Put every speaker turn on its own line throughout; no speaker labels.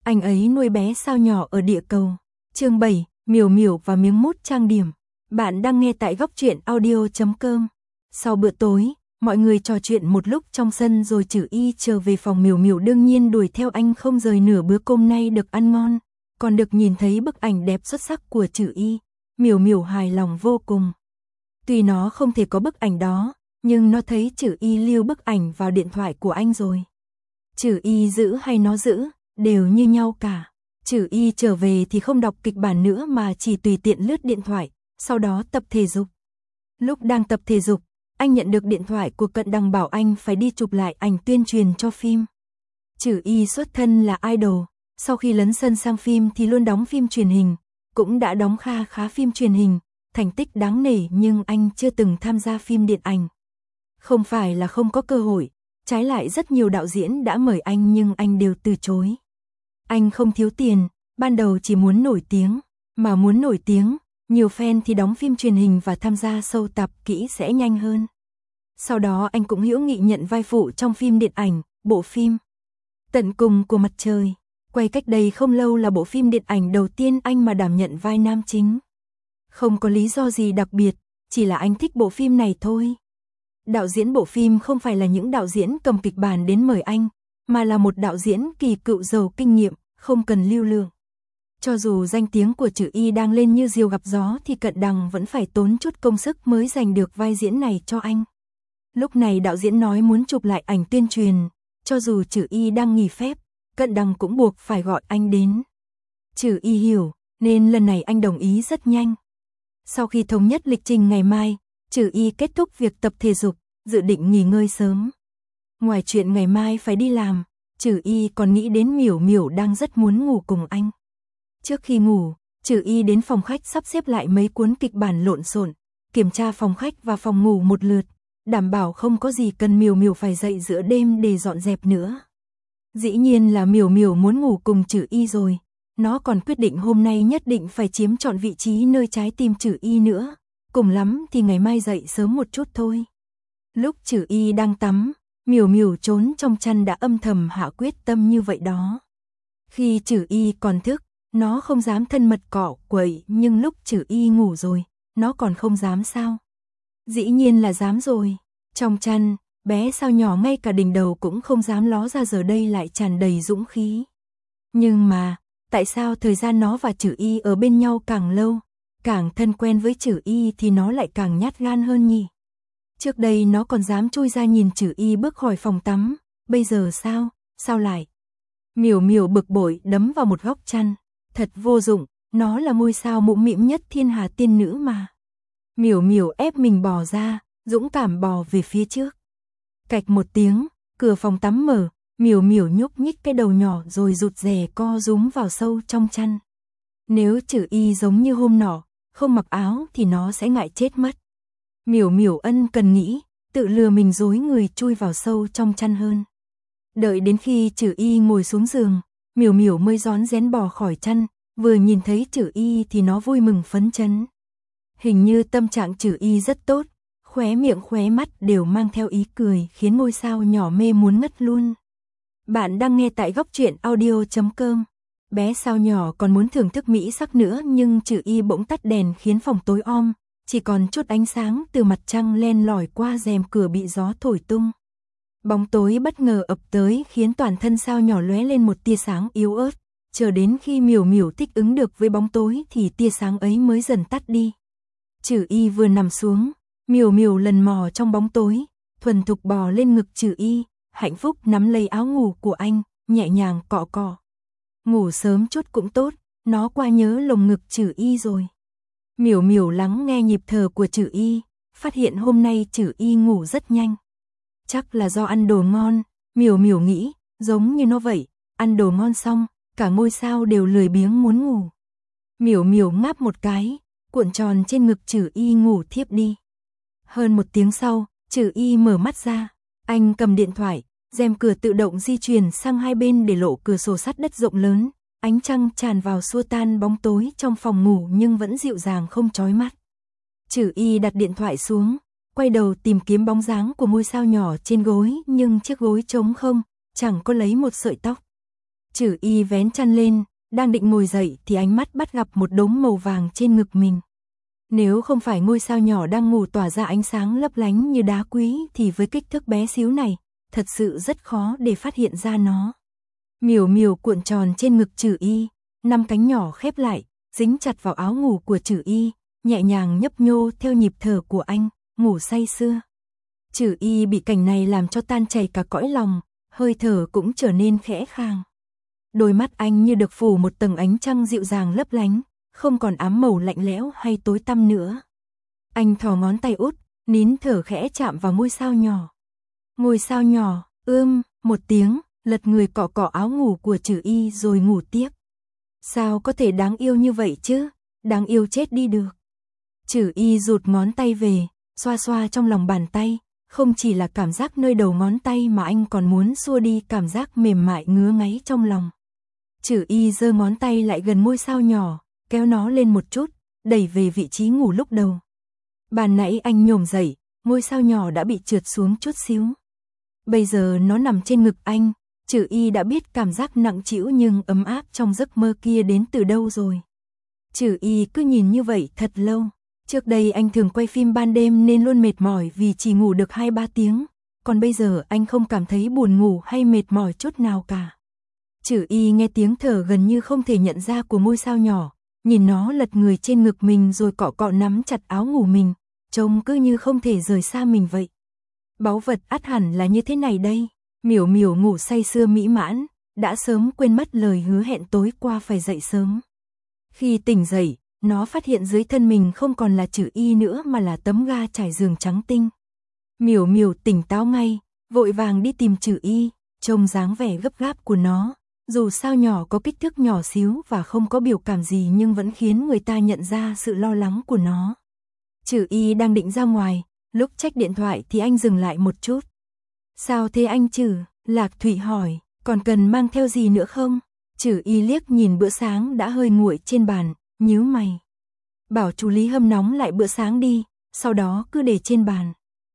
Anh ấy nuôi bé sao nhỏ ở địa cầu. Chương 7, Miểu Miểu và miếng mút trang điểm. Bạn đang nghe tại góc truyện audio.com. Sau bữa tối, mọi người trò chuyện một lúc trong sân rồi Trử Y trở về phòng. Miểu Miểu đương nhiên đuổi theo anh không rời nửa bữa cơm nay được ăn ngon, còn được nhìn thấy bức ảnh đẹp xuất sắc của Trử Y. Miểu Miểu hài lòng vô cùng. Tuy nó không thể có bức ảnh đó, nhưng nó thấy Trử Y lưu bức ảnh vào điện thoại của anh rồi. Trử Y giữ hay nó giữ, đều như nhau cả. Trử Y trở về thì không đọc kịch bản nữa mà chỉ tùy tiện lướt điện thoại, sau đó tập thể dục. Lúc đang tập thể dục, anh nhận được điện thoại của Cận Đằng bảo anh phải đi chụp lại ảnh tuyên truyền cho phim. Trử Y xuất thân là idol, sau khi lấn sân sang phim thì luôn đóng phim truyền hình, cũng đã đóng khá phim truyền hình, thành tích đáng nể, nhưng anh chưa từng tham gia phim điện ảnh. Không phải là không có cơ hội, trái lại rất nhiều đạo diễn đã mời anh nhưng anh đều từ chối. Anh không thiếu tiền, ban đầu chỉ muốn nổi tiếng, mà muốn nổi tiếng, nhiều fan thì đóng phim truyền hình và tham gia sâu tập kỹ sẽ nhanh hơn. Sau đó anh cũng hữu nghị nhận vai phụ trong phim điện ảnh, bộ phim Tận Cùng của Mặt Trời, quay cách đây không lâu là bộ phim điện ảnh đầu tiên anh mà đảm nhận vai nam chính. Không có lý do gì đặc biệt, chỉ là anh thích bộ phim này thôi. Đạo diễn bộ phim không phải là những đạo diễn cầm kịch bản đến mời anh, mà là một đạo diễn kỳ cựu giàu kinh nghiệm, không cần lưu lượng. Cho dù danh tiếng của Trử Y đang lên như diều gặp gió thì Cận Đằng vẫn phải tốn chút công sức mới giành được vai diễn này cho anh. Lúc này đạo diễn nói muốn chụp lại ảnh tuyên truyền, cho dù Trử Y đang nghỉ phép, Cận Đằng cũng buộc phải gọi anh đến. Trử Y hiểu, nên lần này anh đồng ý rất nhanh. Sau khi thống nhất lịch trình ngày mai, Trử Y kết thúc việc tập thể dục, dự định nghỉ ngơi sớm. Ngoài chuyện ngày mai phải đi làm, Trử Y còn nghĩ đến Miểu Miểu đang rất muốn ngủ cùng anh. Trước khi ngủ, Trử Y đến phòng khách sắp xếp lại mấy cuốn kịch bản lộn xộn, kiểm tra phòng khách và phòng ngủ một lượt, đảm bảo không có gì cần Miểu Miểu phải dậy giữa đêm để dọn dẹp nữa. Dĩ nhiên là Miểu Miểu muốn ngủ cùng Trử Y rồi, nó còn quyết định hôm nay nhất định phải chiếm trọn vị trí nơi trái tim Trử Y nữa, cùng lắm thì ngày mai dậy sớm một chút thôi. Lúc Trử Y đang tắm, Miểu Miểu trốn trong chăn đã âm thầm hạ quyết tâm như vậy đó. Khi Trử Y còn thức, nó không dám thân mật cọ quậy, nhưng lúc Trử Y ngủ rồi, nó còn không dám sao? Dĩ nhiên là dám rồi. Trong chăn, bé sao nhỏ ngay cả đỉnh đầu cũng không dám ló ra, giờ đây lại tràn đầy dũng khí. Nhưng mà, tại sao thời gian nó và Trử Y ở bên nhau càng lâu, càng thân quen với Trử Y thì nó lại càng nhát gan hơn nhỉ? Trước đây nó còn dám chui ra nhìn Trử Y bước khỏi phòng tắm, bây giờ sao, sao lại? Miểu Miểu bực bội đấm vào một góc chăn, thật vô dụng, nó là ngôi sao mũm mĩm nhất thiên hà tiên nữ mà. Miểu Miểu ép mình bò ra, dũng cảm bò về phía trước. Cạch một tiếng, cửa phòng tắm mở, Miểu Miểu nhúc nhích cái đầu nhỏ rồi rụt rè co rúm vào sâu trong chăn. Nếu Trử Y giống như hôm nọ, không mặc áo thì nó sẽ ngại chết mất. Miểu Miểu ân cần nghĩ, tự lừa mình dối người chui vào sâu trong chăn hơn. Đợi đến khi Trử Y ngồi xuống giường, Miểu Miểu mới rón rén bò khỏi chăn, vừa nhìn thấy Trử Y thì nó vui mừng phấn chấn. Hình như tâm trạng Trử Y rất tốt, khóe miệng khóe mắt đều mang theo ý cười khiến ngôi sao nhỏ mê muốn ngất luôn. Bạn đang nghe tại góc truyện audio.com. Bé sao nhỏ còn muốn thưởng thức mỹ sắc nữa nhưng Trử Y bỗng tắt đèn khiến phòng tối om, chỉ còn chút ánh sáng từ mặt trăng len lỏi qua rèm cửa bị gió thổi tung. Bóng tối bất ngờ ập tới khiến toàn thân sao nhỏ lóe lên một tia sáng yếu ớt, chờ đến khi Miểu Miểu thích ứng được với bóng tối thì tia sáng ấy mới dần tắt đi. Trử Y vừa nằm xuống, Miểu Miểu lần mò trong bóng tối, thuần thục bò lên ngực Trử Y, hạnh phúc nắm lấy áo ngủ của anh, nhẹ nhàng cọ cọ. Ngủ sớm chút cũng tốt, nó quá nhớ lồng ngực Trử Y rồi. Miểu Miểu lắng nghe nhịp thở của Trử Y, phát hiện hôm nay Trử Y ngủ rất nhanh. Chắc là do ăn đồ ngon, Miểu Miểu nghĩ, giống như nó vậy, ăn đồ ngon xong, cả ngôi sao đều lười biếng muốn ngủ. Miểu Miểu ngáp một cái, cuộn tròn trên ngực Trử Y ngủ thiếp đi. Hơn một tiếng sau, Trử Y mở mắt ra, anh cầm điện thoại, rèm cửa tự động di chuyển sang hai bên để lộ cửa sổ sắt đất rộng lớn, ánh trăng tràn vào xua tan bóng tối trong phòng ngủ nhưng vẫn dịu dàng không chói mắt. Trử Y đặt điện thoại xuống, quay đầu tìm kiếm bóng dáng của ngôi sao nhỏ trên gối nhưng chiếc gối trống không, chẳng có lấy một sợi tóc. Trử Y vén chăn lên, đang định ngồi dậy thì ánh mắt bắt gặp một đốm màu vàng trên ngực mình. Nếu không phải ngôi sao nhỏ đang ngủ tỏa ra ánh sáng lấp lánh như đá quý thì với kích thước bé xíu này, thật sự rất khó để phát hiện ra nó. Miểu miểu cuộn tròn trên ngực Trử Y, 5 cánh nhỏ khép lại, dính chặt vào áo ngủ của Trử Y, nhẹ nhàng nhấp nhô theo nhịp thở của anh, ngủ say sưa. Trử Y bị cảnh này làm cho tan chảy cả cõi lòng, hơi thở cũng trở nên khẽ khàng. Đôi mắt anh như được phủ một tầng ánh trăng dịu dàng lấp lánh, không còn ám màu lạnh lẽo hay tối tăm nữa. Anh thò ngón tay út, nín thở khẽ chạm vào ngôi sao nhỏ. Ngôi sao nhỏ, một tiếng, lật người cọ cọ áo ngủ của Trử Y rồi ngủ tiếp. Sao có thể đáng yêu như vậy chứ, đáng yêu chết đi được. Trử Y rụt ngón tay về, xoa xoa trong lòng bàn tay, không chỉ là cảm giác nơi đầu ngón tay mà anh còn muốn xua đi cảm giác mềm mại ngứa ngáy trong lòng. Trử Y giơ ngón tay lại gần ngôi sao nhỏ, kéo nó lên một chút, đẩy về vị trí ngủ lúc đầu. Ban nãy anh nhổm dậy, ngôi sao nhỏ đã bị trượt xuống chút xíu. Bây giờ nó nằm trên ngực anh, Trử Y đã biết cảm giác nặng trĩu nhưng ấm áp trong giấc mơ kia đến từ đâu rồi. Trử Y cứ nhìn như vậy thật lâu. Trước đây anh thường quay phim ban đêm nên luôn mệt mỏi vì chỉ ngủ được 2-3 tiếng, còn bây giờ anh không cảm thấy buồn ngủ hay mệt mỏi chút nào cả. Trử Y nghe tiếng thở gần như không thể nhận ra của ngôi sao nhỏ, nhìn nó lật người trên ngực mình rồi cọ cọ nắm chặt áo ngủ mình, trông cứ như không thể rời xa mình vậy. Báu vật ắt hẳn là như thế này đây. Miểu miểu ngủ say sưa mỹ mãn, đã sớm quên mất lời hứa hẹn tối qua phải dậy sớm. Khi tỉnh dậy, nó phát hiện dưới thân mình không còn là Trử Y nữa mà là tấm ga trải giường trắng tinh. Miểu miểu tỉnh táo ngay, vội vàng đi tìm Trử Y, trông dáng vẻ gấp gáp của nó, dù sao nhỏ có kích thước nhỏ xíu và không có biểu cảm gì nhưng vẫn khiến người ta nhận ra sự lo lắng của nó. Trử Y đang định ra ngoài, lúc check điện thoại thì anh dừng lại một chút. Sao thế anh Trử? Lạc Thụy hỏi, còn cần mang theo gì nữa không? Trử Y liếc nhìn bữa sáng đã hơi nguội trên bàn, nhíu mày. Bảo chú Lý hâm nóng lại bữa sáng đi, sau đó cứ để trên bàn.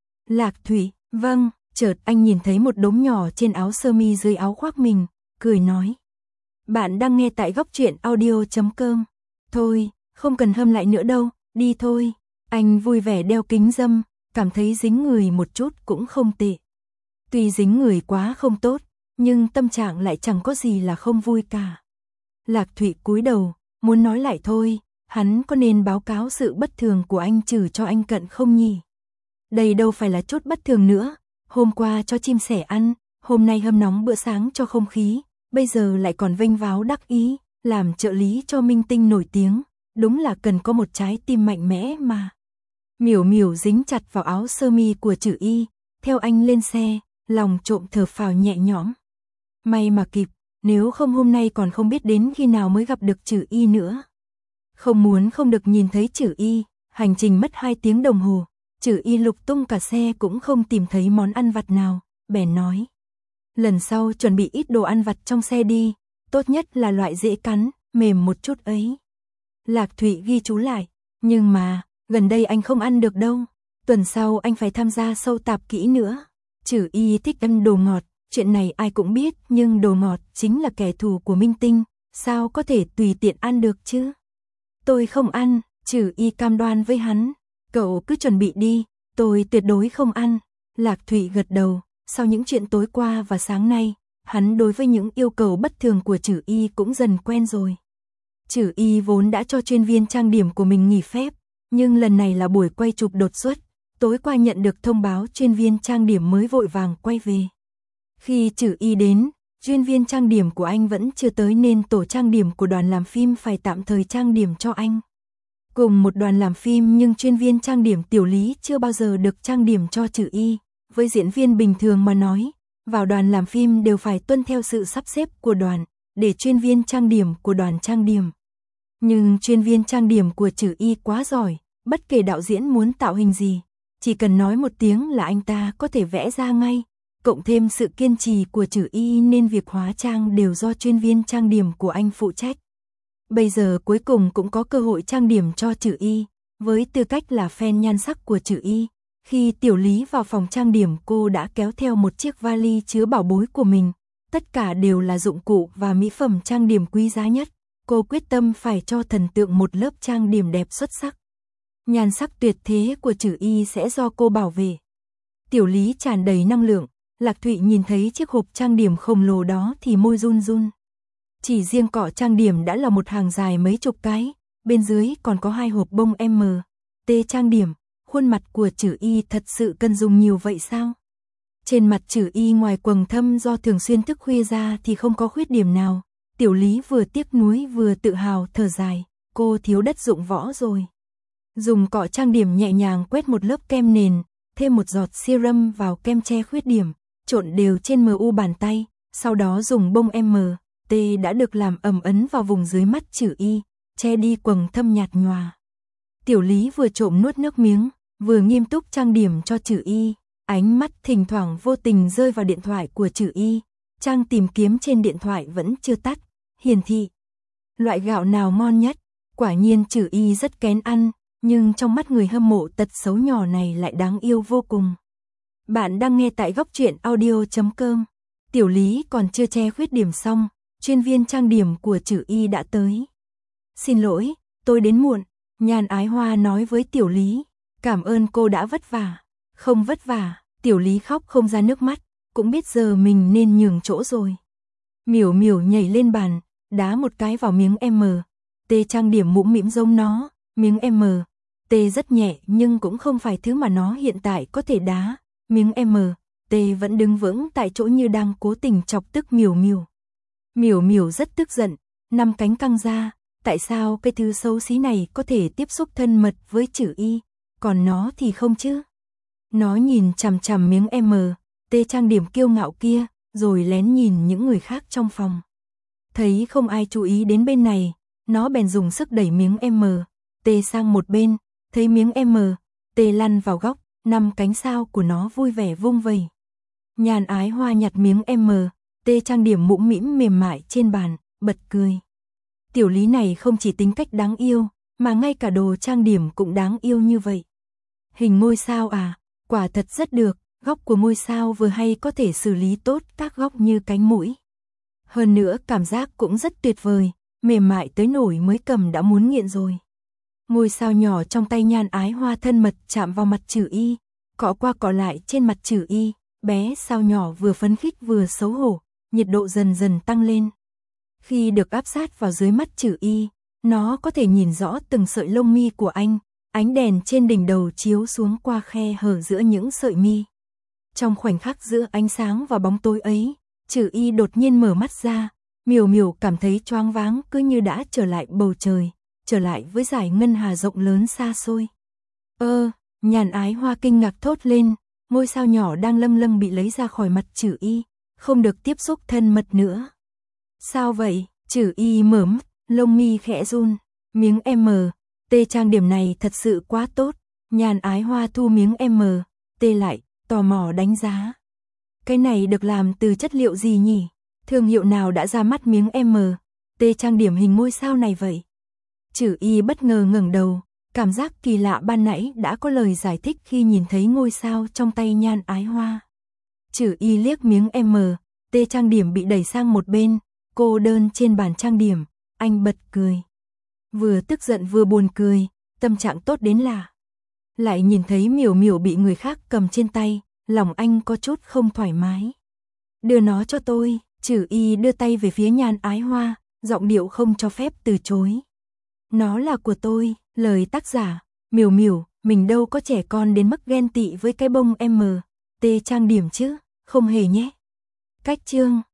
Lạc Thụy, vâng, chợt anh nhìn thấy một đốm nhỏ trên áo sơ mi dưới áo khoác mình, cười nói. Bạn đang nghe tại góc truyện audio.com. Thôi, không cần hâm lại nữa đâu, đi thôi. Anh vui vẻ đeo kính râm, cảm thấy dính người một chút cũng không tệ. Tuy dính người quá không tốt, nhưng tâm trạng lại chẳng có gì là không vui cả. Lạc Thụy cúi đầu, muốn nói lại thôi, hắn có nên báo cáo sự bất thường của anh Trử cho anh Cận không nhỉ? Đây đâu phải là chút bất thường nữa, hôm qua cho chim sẻ ăn, hôm nay hâm nóng bữa sáng cho không khí, bây giờ lại còn vênh váo đắc ý, làm trợ lý cho minh tinh nổi tiếng, đúng là cần có một trái tim mạnh mẽ mà. Miểu miểu dính chặt vào áo sơ mi của Trử Y, theo anh lên xe, lòng trộm thở phào nhẹ nhõm. May mà kịp, nếu không hôm nay còn không biết đến khi nào mới gặp được Trử Y nữa. Không muốn không được nhìn thấy Trử Y, hành trình mất 2 tiếng đồng hồ, Trử Y lục tung cả xe cũng không tìm thấy món ăn vặt nào, bèn nói. Lần sau chuẩn bị ít đồ ăn vặt trong xe đi, tốt nhất là loại dễ cắn, mềm một chút ấy. Lạc Thụy ghi chú lại, nhưng mà, gần đây anh không ăn được đâu, tuần sau anh phải tham gia show tạp kỹ nữa. Trử Y thích ăn đồ ngọt, chuyện này ai cũng biết nhưng đồ ngọt chính là kẻ thù của minh tinh, sao có thể tùy tiện ăn được chứ? Tôi không ăn, Trử Y cam đoan với hắn, cậu cứ chuẩn bị đi, tôi tuyệt đối không ăn. Lạc Thụy gật đầu, sau những chuyện tối qua và sáng nay, hắn đối với những yêu cầu bất thường của Trử Y cũng dần quen rồi. Trử Y vốn đã cho chuyên viên trang điểm của mình nghỉ phép, nhưng lần này là buổi quay chụp đột xuất, tối qua nhận được thông báo chuyên viên trang điểm mới vội vàng quay về. Khi Trử Y đến, chuyên viên trang điểm của anh vẫn chưa tới nên tổ trang điểm của đoàn làm phim phải tạm thời trang điểm cho anh. Cùng một đoàn làm phim nhưng chuyên viên trang điểm Tiểu Lý chưa bao giờ được trang điểm cho Trử Y. Với diễn viên bình thường mà nói, vào đoàn làm phim đều phải tuân theo sự sắp xếp của đoàn, để chuyên viên trang điểm của đoàn trang điểm. Nhưng chuyên viên trang điểm của Trử Y quá giỏi, bất kể đạo diễn muốn tạo hình gì, chỉ cần nói một tiếng là anh ta có thể vẽ ra ngay. Cộng thêm sự kiên trì của Trử Y nên việc hóa trang đều do chuyên viên trang điểm của anh phụ trách. Bây giờ cuối cùng cũng có cơ hội trang điểm cho Trử Y, với tư cách là fan nhan sắc của Trử Y. Khi Tiểu Lý vào phòng trang điểm cô đã kéo theo một chiếc vali chứa bảo bối của mình, tất cả đều là dụng cụ và mỹ phẩm trang điểm quý giá nhất. Cô quyết tâm phải cho thần tượng một lớp trang điểm đẹp xuất sắc. Nhan sắc tuyệt thế của Trử Y sẽ do cô bảo vệ. Tiểu Lý tràn đầy năng lượng, Lạc Thụy nhìn thấy chiếc hộp trang điểm khổng lồ đó thì môi run run. Chỉ riêng cọ trang điểm đã là một hàng dài mấy chục cái, bên dưới còn có 2 hộp bông MT trang điểm. Khuôn mặt của Trử Y thật sự cần dùng nhiều vậy sao? Trên mặt Trử Y ngoài quầng thâm do thường xuyên thức khuya ra thì không có khuyết điểm nào. Tiểu Lý vừa tiếc nuối vừa tự hào thở dài, cô thiếu đất dụng võ rồi. Dùng cọ trang điểm nhẹ nhàng quét một lớp kem nền, thêm một giọt serum vào kem che khuyết điểm, trộn đều trên MU bàn tay, sau đó dùng bông MT đã được làm ẩm ấn vào vùng dưới mắt Trử Y, che đi quầng thâm nhạt nhòa. Tiểu Lý vừa trộm nuốt nước miếng, vừa nghiêm túc trang điểm cho Trử Y, ánh mắt thỉnh thoảng vô tình rơi vào điện thoại của Trử Y, trang tìm kiếm trên điện thoại vẫn chưa tắt, hiển thị. Loại gạo nào ngon nhất? Quả nhiên Trử Y rất kén ăn, nhưng trong mắt người hâm mộ tật xấu nhỏ này lại đáng yêu vô cùng. Bạn đang nghe tại góc truyện audio.com. Tiểu Lý còn chưa che khuyết điểm xong, chuyên viên trang điểm của Trử Y đã tới. Xin lỗi, tôi đến muộn, Nhan Ái Hoa nói với Tiểu Lý. Cảm ơn cô đã vất vả. Không vất vả, Tiểu Lý khóc không ra nước mắt, cũng biết giờ mình nên nhường chỗ rồi. Miểu Miểu nhảy lên bàn, đá một cái vào miếng MT trang điểm mũm mĩm giống nó. Miếng MT rất nhẹ nhưng cũng không phải thứ mà nó hiện tại có thể đá. Miếng MT vẫn đứng vững tại chỗ như đang cố tình chọc tức Miểu Miểu. Miểu Miểu rất tức giận, 5 cánh căng ra. Tại sao cái thứ xấu xí này có thể tiếp xúc thân mật với Trử Y, còn nó thì không chứ? Nó nhìn chằm chằm miếng MT trang điểm kiêu ngạo kia, rồi lén nhìn những người khác trong phòng. Thấy không ai chú ý đến bên này, nó bèn dùng sức đẩy miếng MT sang một bên, thấy miếng MT lăn vào góc, 5 cánh sao của nó vui vẻ vung vẩy. Nhan Ái Hoa nhặt miếng MT trang điểm mũm mĩm mềm mại trên bàn, bật cười. Tiểu Lý này không chỉ tính cách đáng yêu, mà ngay cả đồ trang điểm cũng đáng yêu như vậy. Hình ngôi sao à, quả thật rất được, góc của ngôi sao vừa hay có thể xử lý tốt các góc như cánh mũi. Hơn nữa cảm giác cũng rất tuyệt vời, mềm mại tới nỗi mới cầm đã muốn nghiện rồi. Ngôi sao nhỏ trong tay Nhan Ái Hoa thân mật chạm vào mặt Trử Y, cọ qua cọ lại trên mặt Trử Y, bé sao nhỏ vừa phấn khích vừa xấu hổ, nhiệt độ dần dần tăng lên. Khi được áp sát vào dưới mắt Trử Y, nó có thể nhìn rõ từng sợi lông mi của anh, ánh đèn trên đỉnh đầu chiếu xuống qua khe hở giữa những sợi mi. Trong khoảnh khắc giữa ánh sáng và bóng tối ấy, Trử Y đột nhiên mở mắt ra, Miểu Miểu cảm thấy choáng váng cứ như đã trở lại bầu trời, trở lại với dải ngân hà rộng lớn xa xôi. Nhan Ái Hoa kinh ngạc thốt lên, ngôi sao nhỏ đang lâng lâng bị lấy ra khỏi mặt Trử Y, không được tiếp xúc thân mật nữa. Sao vậy? Trử Y mở mắt, lông mi khẽ run. Miếng MT trang điểm này thật sự quá tốt. Nhan Ái Hoa thu miếng MT lại, tò mò đánh giá. Cái này được làm từ chất liệu gì nhỉ? Thương hiệu nào đã ra mắt miếng MT trang điểm hình ngôi sao này vậy? Trử Y bất ngờ ngẩng đầu, cảm giác kỳ lạ ban nãy đã có lời giải thích khi nhìn thấy ngôi sao trong tay Nhan Ái Hoa. Trử Y liếc miếng MT trang điểm bị đẩy sang một bên, cô đơn trên bàn trang điểm, anh bật cười. Vừa tức giận vừa buồn cười, tâm trạng tốt đến lạ. Lại nhìn thấy Miểu Miểu bị người khác cầm trên tay, lòng anh có chút không thoải mái. Đưa nó cho tôi, Trử Y đưa tay về phía Nhan Ái Hoa, giọng điệu không cho phép từ chối. Nó là của tôi, lời tác giả, Miểu Miểu, mình đâu có trẻ con đến mức ghen tị với cái bông MT trang điểm chứ, không hề nhé. Cách chương